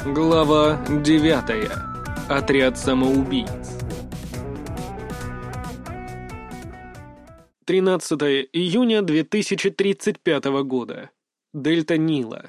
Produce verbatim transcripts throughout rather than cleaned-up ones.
Глава девятая. Отряд самоубийц. тринадцатое июня две тысячи тридцать пятого года. Дельта Нила.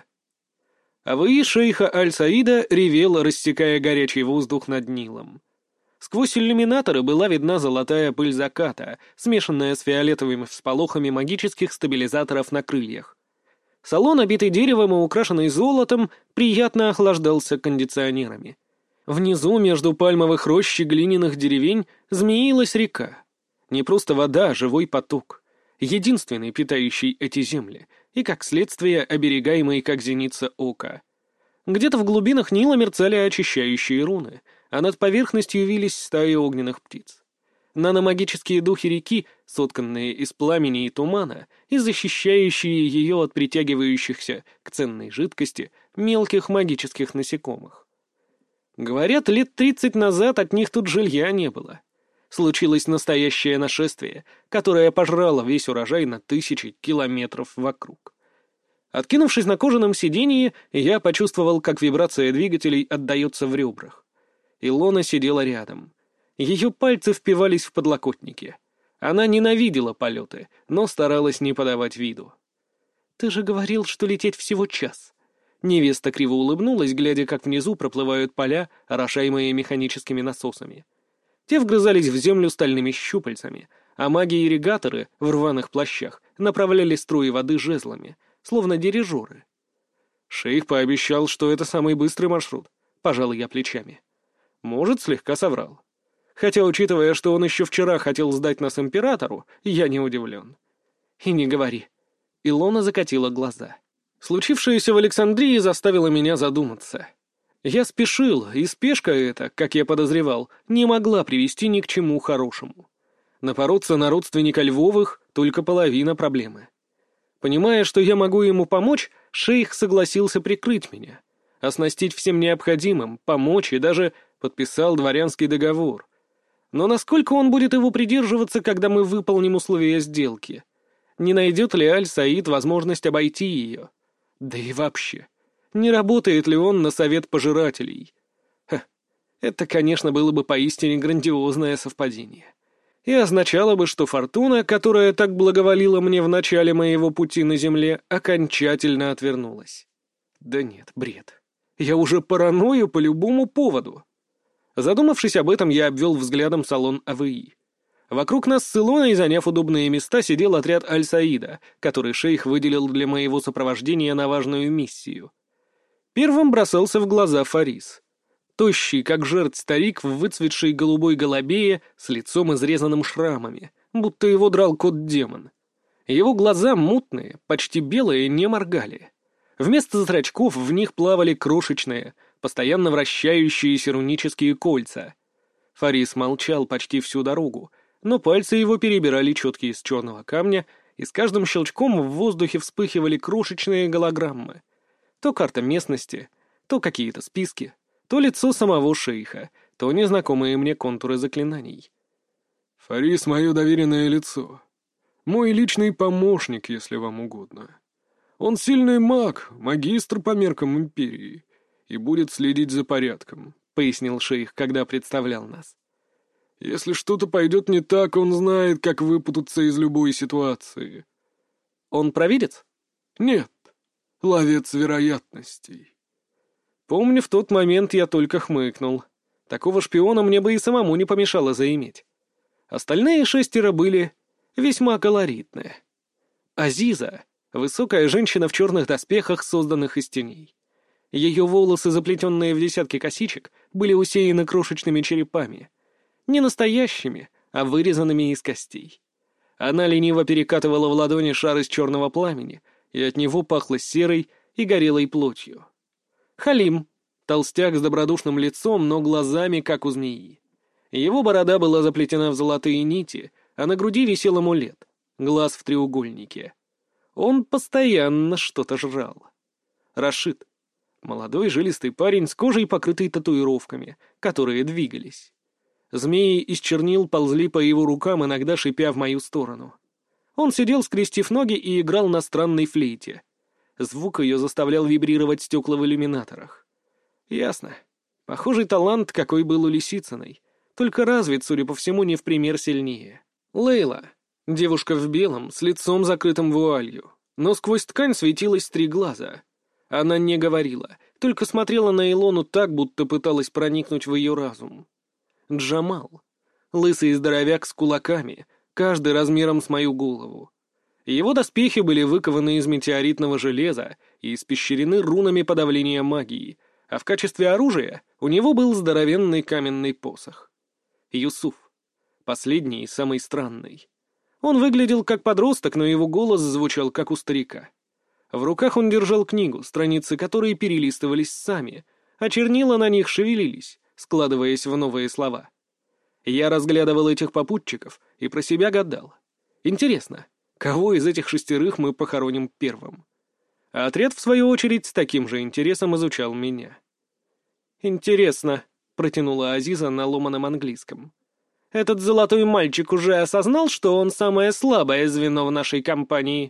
АВИ шейха Аль-Саида ревела, рассекая горячий воздух над Нилом. Сквозь иллюминаторы была видна золотая пыль заката, смешанная с фиолетовыми всполохами магических стабилизаторов на крыльях. Салон, обитый деревом и украшенный золотом, приятно охлаждался кондиционерами. Внизу, между пальмовых рощ и глиняных деревень, змеилась река. Не просто вода, а живой поток. Единственный, питающий эти земли, и, как следствие, оберегаемый, как зеница ока. Где-то в глубинах Нила мерцали очищающие руны, а над поверхностью вились стаи огненных птиц. Наномагические духи реки, сотканные из пламени и тумана и защищающие ее от притягивающихся к ценной жидкости мелких магических насекомых. Говорят, лет тридцать назад от них тут жилья не было. Случилось настоящее нашествие, которое пожрало весь урожай на тысячи километров вокруг. Откинувшись на кожаном сиденье, я почувствовал, как вибрация двигателей отдается в ребрах. Илона сидела рядом. Ее пальцы впивались в подлокотники. Она ненавидела полеты, но старалась не подавать виду. «Ты же говорил, что лететь всего час». Невеста криво улыбнулась, глядя, как внизу проплывают поля, орошаемые механическими насосами. Те вгрызались в землю стальными щупальцами, а маги-ирригаторы в рваных плащах направляли струи воды жезлами, словно дирижеры. Шейх пообещал, что это самый быстрый маршрут. Пожал я плечами. Может, слегка соврал. Хотя, учитывая, что он еще вчера хотел сдать нас императору, я не удивлен. И не говори. Илона закатила глаза. Случившееся в Александрии заставило меня задуматься. Я спешил, и спешка эта, как я подозревал, не могла привести ни к чему хорошему. Напороться на родственника Львовых — только половина проблемы. Понимая, что я могу ему помочь, шейх согласился прикрыть меня, оснастить всем необходимым, помочь и даже подписал дворянский договор. Но насколько он будет его придерживаться, когда мы выполним условия сделки? Не найдет ли Аль-Саид возможность обойти ее? Да и вообще, не работает ли он на совет пожирателей? Ха, это, конечно, было бы поистине грандиозное совпадение. И означало бы, что фортуна, которая так благоволила мне в начале моего пути на земле, окончательно отвернулась. Да нет, бред. Я уже параною по любому поводу. Задумавшись об этом, я обвел взглядом салон АВИ. Вокруг нас с Илоной, заняв удобные места, сидел отряд Аль-Саида, который шейх выделил для моего сопровождения на важную миссию. Первым бросался в глаза Фарис. Тощий, как жерть старик в выцветшей голубой голубее с лицом, изрезанным шрамами, будто его драл кот-демон. Его глаза мутные, почти белые, не моргали. Вместо зрачков в них плавали крошечные, постоянно вращающиеся рунические кольца. Фарис молчал почти всю дорогу, но пальцы его перебирали четки из черного камня, и с каждым щелчком в воздухе вспыхивали крошечные голограммы. То карта местности, то какие-то списки, то лицо самого шейха, то незнакомые мне контуры заклинаний. «Фарис — мое доверенное лицо. Мой личный помощник, если вам угодно. Он сильный маг, магистр по меркам империи, и будет следить за порядком», — пояснил шейх, когда представлял нас. «Если что-то пойдет не так, он знает, как выпутаться из любой ситуации». «Он провидец?» «Нет, ловец вероятностей». Помню, в тот момент я только хмыкнул. Такого шпиона мне бы и самому не помешало заиметь. Остальные шестеро были весьма колоритные. Азиза — высокая женщина в черных доспехах, созданных из теней. Ее волосы, заплетенные в десятки косичек, были усеяны крошечными черепами. Не настоящими, а вырезанными из костей. Она лениво перекатывала в ладони шар из черного пламени, и от него пахло серой и горелой плотью. Халим — толстяк с добродушным лицом, но глазами, как у змеи. Его борода была заплетена в золотые нити, а на груди висел амулет — глаз в треугольнике. Он постоянно что-то жрал. Рашид — молодой жилистый парень с кожей, покрытой татуировками, которые двигались. Змеи из чернил ползли по его рукам, иногда шипя в мою сторону. Он сидел, скрестив ноги, и играл на странной флейте. Звук ее заставлял вибрировать стекла в иллюминаторах. Ясно. Похожий талант, какой был у Лисицыной. Только развит, судя по всему, не в пример сильнее. Лейла. Девушка в белом, с лицом закрытым вуалью. Но сквозь ткань светилось три глаза. Она не говорила, только смотрела на Илону так, будто пыталась проникнуть в ее разум. Джамал. Лысый здоровяк с кулаками, каждый размером с мою голову. Его доспехи были выкованы из метеоритного железа и испещрены рунами подавления магии, а в качестве оружия у него был здоровенный каменный посох. Юсуф. Последний и самый странный. Он выглядел как подросток, но его голос звучал как у старика. В руках он держал книгу, страницы которой перелистывались сами, а чернила на них шевелились, складываясь в новые слова. Я разглядывал этих попутчиков и про себя гадал. Интересно, кого из этих шестерых мы похороним первым? А отряд, в свою очередь, с таким же интересом изучал меня. «Интересно», — протянула Азиза на ломаном английском. «Этот золотой мальчик уже осознал, что он самое слабое звено в нашей компании?»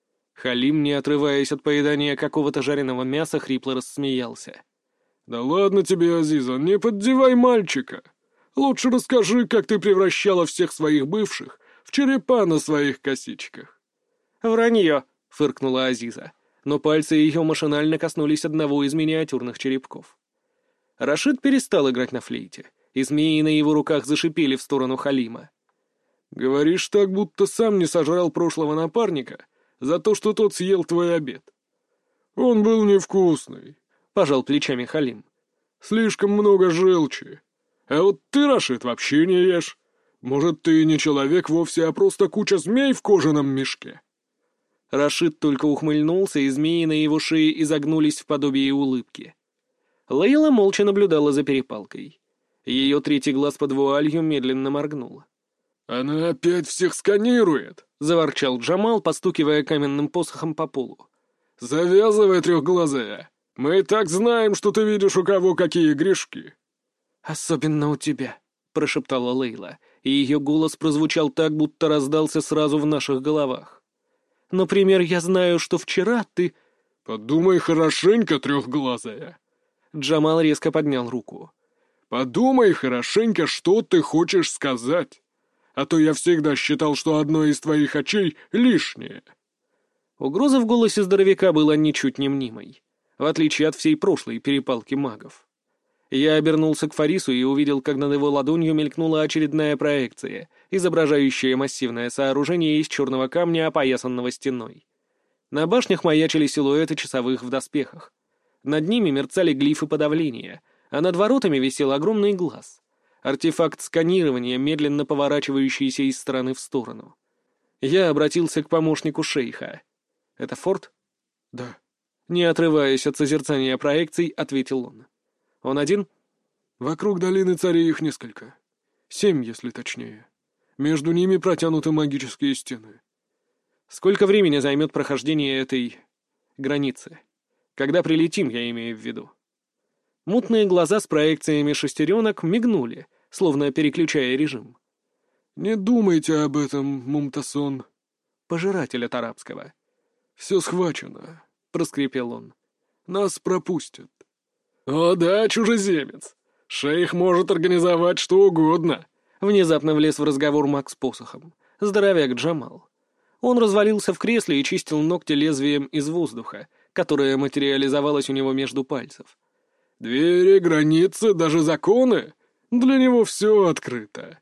Халим, не отрываясь от поедания какого-то жареного мяса, хрипло рассмеялся. «Да ладно тебе, Азиза, не поддевай мальчика. Лучше расскажи, как ты превращала всех своих бывших в черепа на своих косичках». «Вранье», — фыркнула Азиза, но пальцы ее машинально коснулись одного из миниатюрных черепков. Рашид перестал играть на флейте, и змеи на его руках зашипели в сторону Халима. «Говоришь так, будто сам не сожрал прошлого напарника за то, что тот съел твой обед». «Он был невкусный», — пожал плечами Халим. «Слишком много желчи. А вот ты, Рашид, вообще не ешь. Может, ты не человек вовсе, а просто куча змей в кожаном мешке?» Рашид только ухмыльнулся, и змеи на его шее изогнулись в подобие улыбки. Лейла молча наблюдала за перепалкой. Ее третий глаз под вуалью медленно моргнул. «Она опять всех сканирует!» — заворчал Джамал, постукивая каменным посохом по полу. «Завязывай, трехглазая! Мы и так знаем, что ты видишь, у кого какие грешки!» «Особенно у тебя», — прошептала Лейла, и ее голос прозвучал так, будто раздался сразу в наших головах. «Например, я знаю, что вчера ты...» «Подумай хорошенько, трехглазая!» Джамал резко поднял руку. «Подумай хорошенько, что ты хочешь сказать, а то я всегда считал, что одно из твоих очей лишнее». Угроза в голосе здоровяка была ничуть не мнимой, в отличие от всей прошлой перепалки магов. Я обернулся к Фарису и увидел, как над его ладонью мелькнула очередная проекция, изображающая массивное сооружение из черного камня, опоясанного стеной. На башнях маячили силуэты часовых в доспехах. Над ними мерцали глифы подавления, а над воротами висел огромный глаз. Артефакт сканирования, медленно поворачивающийся из стороны в сторону. Я обратился к помощнику шейха. «Это форт?» «Да». Не отрываясь от созерцания проекций, ответил он. «Он один?» «Вокруг долины царей их несколько. Семь, если точнее. Между ними протянуты магические стены». «Сколько времени займет прохождение этой... границы? Когда прилетим, я имею в виду». Мутные глаза с проекциями шестеренок мигнули, словно переключая режим. «Не думайте об этом, Мумтасон». Пожиратель от арабского. «Все схвачено», — проскрипел он. «Нас пропустят». «О да, чужеземец! Шейх может организовать что угодно!» Внезапно влез в разговор маг с посохом. Здоровяк Джамал. Он развалился в кресле и чистил ногти лезвием из воздуха, которое материализовалось у него между пальцев. «Двери, границы, даже законы? Для него все открыто».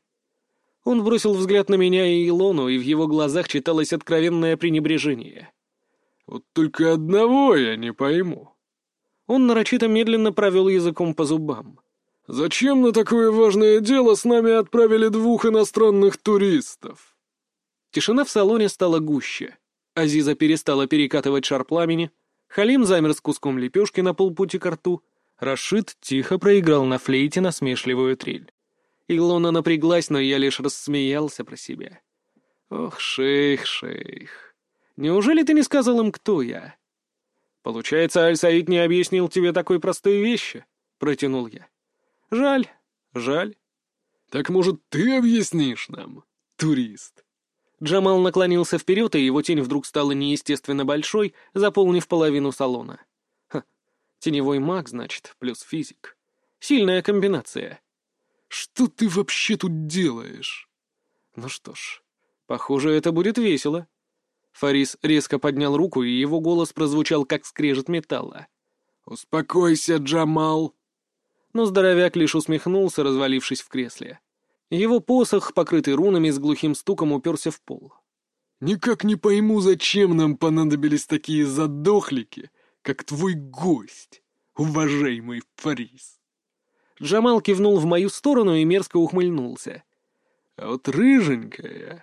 Он бросил взгляд на меня и Илону, и в его глазах читалось откровенное пренебрежение. «Вот только одного я не пойму». Он нарочито медленно провел языком по зубам. «Зачем на такое важное дело с нами отправили двух иностранных туристов?» Тишина в салоне стала гуще. Азиза перестала перекатывать шар пламени. Халим замер с куском лепешки на полпути ко рту. Рашид тихо проиграл на флейте насмешливую трель. Илона напряглась, но я лишь рассмеялся про себя. «Ох, шейх, шейх, неужели ты не сказал им, кто я?» «Получается, Аль-Саид не объяснил тебе такой простой вещи?» — протянул я. «Жаль, жаль». «Так, может, ты объяснишь нам, турист?» Джамал наклонился вперед, и его тень вдруг стала неестественно большой, заполнив половину салона. Ха, Теневой маг, значит, плюс физик. Сильная комбинация. «Что ты вообще тут делаешь?» Ну что ж, похоже, это будет весело. Фарис резко поднял руку, и его голос прозвучал, как скрежет металла. «Успокойся, Джамал!» Но здоровяк лишь усмехнулся, развалившись в кресле. Его посох, покрытый рунами, с глухим стуком уперся в пол. «Никак не пойму, зачем нам понадобились такие задохлики, как твой гость, уважаемый Фарис». Джамал кивнул в мою сторону и мерзко ухмыльнулся. «А вот рыженькая...»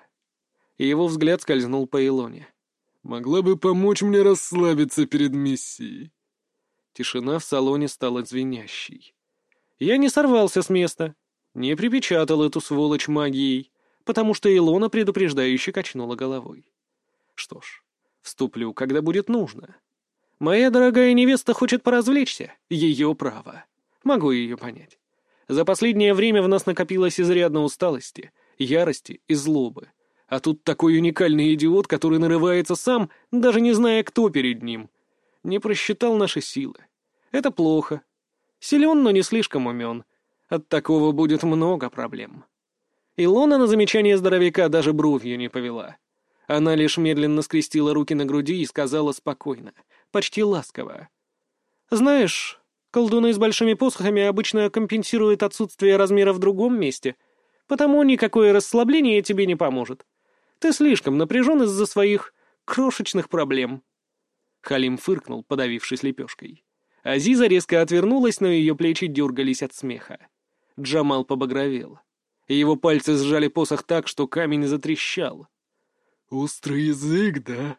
И его взгляд скользнул по Илоне. «Могла бы помочь мне расслабиться перед миссией». Тишина в салоне стала звенящей. Я не сорвался с места, не припечатал эту сволочь магией, потому что Илона предупреждающе качнула головой. Что ж, вступлю, когда будет нужно. Моя дорогая невеста хочет поразвлечься, ее право. Могу ее понять. За последнее время в нас накопилось изрядно усталости, ярости и злобы. А тут такой уникальный идиот, который нарывается сам, даже не зная, кто перед ним. Не просчитал наши силы. Это плохо. Силен, но не слишком умен. От такого будет много проблем. Илона на замечание здоровяка даже бровью не повела. Она лишь медленно скрестила руки на груди и сказала спокойно, почти ласково. «Знаешь, колдуны с большими посохами обычно компенсируют отсутствие размера в другом месте, потому никакое расслабление тебе не поможет. Ты слишком напряжен из-за своих крошечных проблем». Халим фыркнул, подавившись лепешкой. Азиза резко отвернулась, но ее плечи дергались от смеха. Джамал побагровел. Его пальцы сжали посох так, что камень затрещал. «Острый язык, да?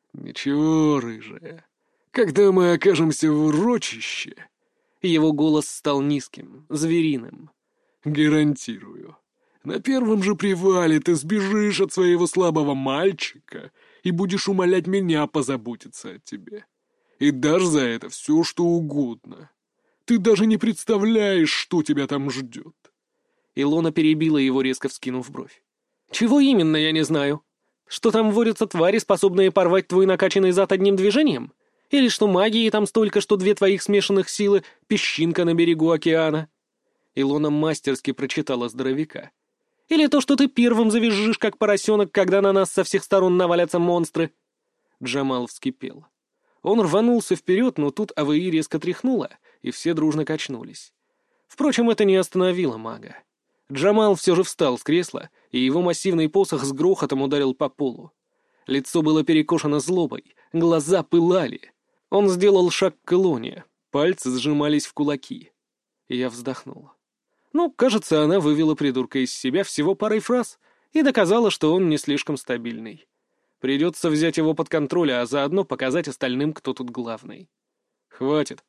Ничего, рыжая. Когда мы окажемся в урочище...» Его голос стал низким, звериным. «Гарантирую. На первом же привале ты сбежишь от своего слабого мальчика и будешь умолять меня позаботиться о тебе. И дашь за это все, что угодно. Ты даже не представляешь, что тебя там ждет». Илона перебила его, резко вскинув бровь. «Чего именно, я не знаю. Что там водятся твари, способные порвать твой накачанный зад одним движением? Или что магии там столько, что две твоих смешанных силы — песчинка на берегу океана?» Илона мастерски прочитала здоровяка. «Или то, что ты первым завизжишь, как поросенок, когда на нас со всех сторон навалятся монстры?» Джамал вскипел. Он рванулся вперед, но тут АВИ резко тряхнула, и все дружно качнулись. Впрочем, это не остановило мага. Джамал все же встал с кресла, и его массивный посох с грохотом ударил по полу. Лицо было перекошено злобой, глаза пылали. Он сделал шаг к Илоне, пальцы сжимались в кулаки. Я вздохнул. Ну, кажется, она вывела придурка из себя всего парой фраз и доказала, что он не слишком стабильный. Придется взять его под контроль, а заодно показать остальным, кто тут главный. Хватит.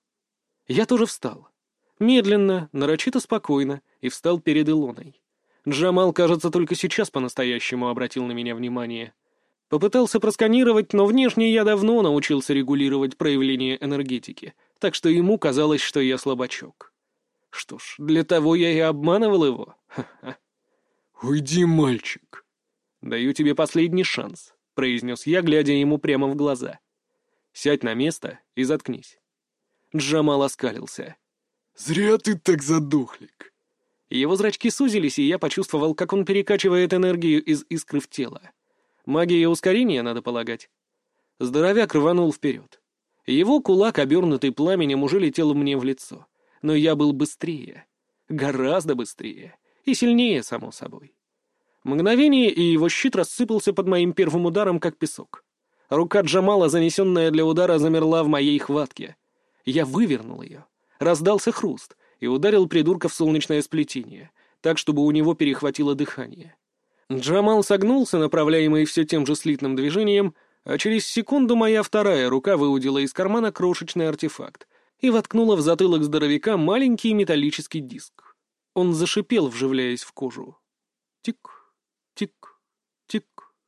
Я тоже встал. Медленно, нарочито спокойно, и встал перед Илоной. Джамал, кажется, только сейчас по-настоящему обратил на меня внимание. Попытался просканировать, но внешне я давно научился регулировать проявление энергетики, так что ему казалось, что я слабачок. Что ж, для того я и обманывал его. Ха-ха. «Уйди, мальчик!» «Даю тебе последний шанс», — произнес я, глядя ему прямо в глаза. «Сядь на место и заткнись». Джамал оскалился. «Зря ты так задохлик». Его зрачки сузились, и я почувствовал, как он перекачивает энергию из искры в тело. Магия ускорения, надо полагать. Здоровяк рванул вперед. Его кулак, обернутый пламенем, уже летел мне в лицо. Но я был быстрее. Гораздо быстрее. И сильнее, само собой. Мгновение, и его щит рассыпался под моим первым ударом, как песок. Рука Джамала, занесенная для удара, замерла в моей хватке. Я вывернул ее. Раздался хруст и ударил придурка в солнечное сплетение, так, чтобы у него перехватило дыхание. Джамал согнулся, направляемый все тем же слитным движением, а через секунду моя вторая рука выудила из кармана крошечный артефакт и воткнула в затылок здоровяка маленький металлический диск. Он зашипел, вживляясь в кожу. Тик, тик, тик.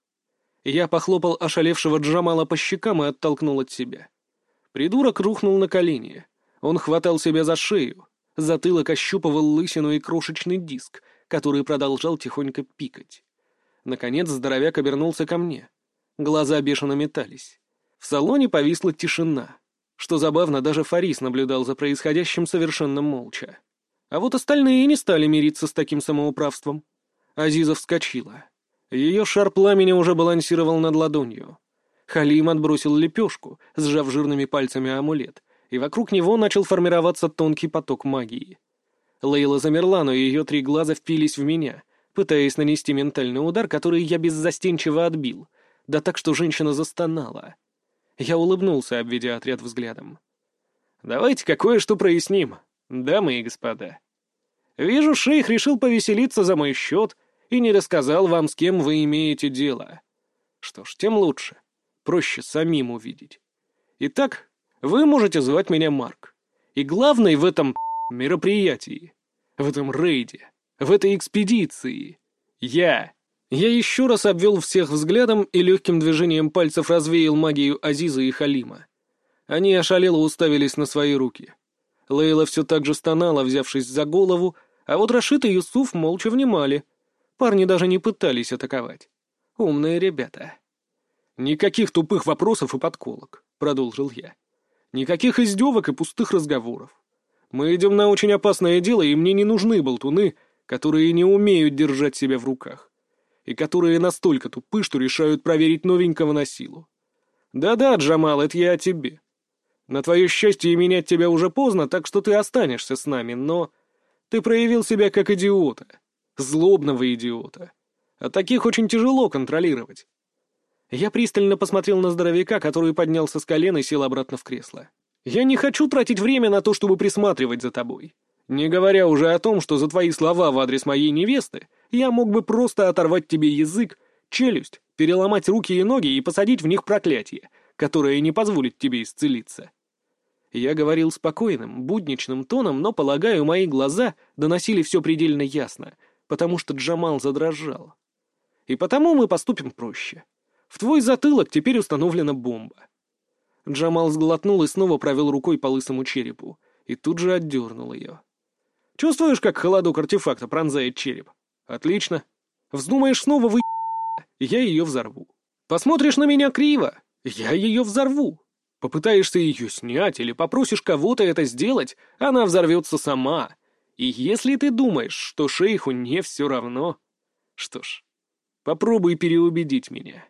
Я похлопал ошалевшего Джамала по щекам и оттолкнул от себя. Придурок рухнул на колени. Он хватал себя за шею. Затылок ощупывал лысину и крошечный диск, который продолжал тихонько пикать. Наконец здоровяк обернулся ко мне. Глаза бешено метались. В салоне повисла тишина. Что забавно, даже Фарис наблюдал за происходящим совершенно молча. А вот остальные не стали мириться с таким самоуправством. Азиза вскочила. Ее шар пламени уже балансировал над ладонью. Халим отбросил лепешку, сжав жирными пальцами амулет, и вокруг него начал формироваться тонкий поток магии. Лейла замерла, но ее три глаза впились в меня, пытаясь нанести ментальный удар, который я беззастенчиво отбил, да так, что женщина застонала. Я улыбнулся, обведя отряд взглядом. «Давайте-ка кое-что проясним, дамы и господа. Вижу, шейх решил повеселиться за мой счет и не рассказал вам, с кем вы имеете дело. Что ж, тем лучше. Проще самим увидеть. Итак, вы можете звать меня Марк. И главный в этом мероприятии, в этом рейде, в этой экспедиции — я». Я еще раз обвел всех взглядом и легким движением пальцев развеял магию Азиза и Халима. Они ошалело уставились на свои руки. Лейла все так же стонала, взявшись за голову, а вот Рашид и Юсуф молча внимали. Парни даже не пытались атаковать. Умные ребята. «Никаких тупых вопросов и подколок», — продолжил я. «Никаких издевок и пустых разговоров. Мы идем на очень опасное дело, и мне не нужны болтуны, которые не умеют держать себя в руках. И которые настолько тупы, что решают проверить новенького на силу. Да-да, Джамал, это я о тебе. На твое счастье, менять тебя уже поздно, так что ты останешься с нами, но ты проявил себя как идиота. Злобного идиота. А таких очень тяжело контролировать». Я пристально посмотрел на здоровяка, который поднялся с колен и сел обратно в кресло. «Я не хочу тратить время на то, чтобы присматривать за тобой. Не говоря уже о том, что за твои слова в адрес моей невесты я мог бы просто оторвать тебе язык, челюсть, переломать руки и ноги и посадить в них проклятие, которое не позволит тебе исцелиться». Я говорил спокойным, будничным тоном, но, полагаю, мои глаза доносили все предельно ясно, потому что Джамал задрожал. И потому мы поступим проще. В твой затылок теперь установлена бомба. Джамал сглотнул и снова провел рукой по лысому черепу, и тут же отдернул ее. Чувствуешь, как холодок артефакта пронзает череп? Отлично. Вздумаешь снова вы... я ее взорву. Посмотришь на меня криво? Я ее взорву. Попытаешься ее снять или попросишь кого-то это сделать, она взорвется сама. И если ты думаешь, что шейху не все равно... Что ж, попробуй переубедить меня.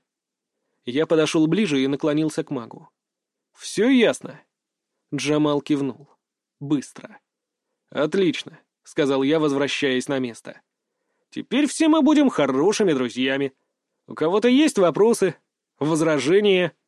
Я подошел ближе и наклонился к магу. «Все ясно?» Джамал кивнул. Быстро. «Отлично», — сказал я, возвращаясь на место. «Теперь все мы будем хорошими друзьями. У кого-то есть вопросы, возражения?»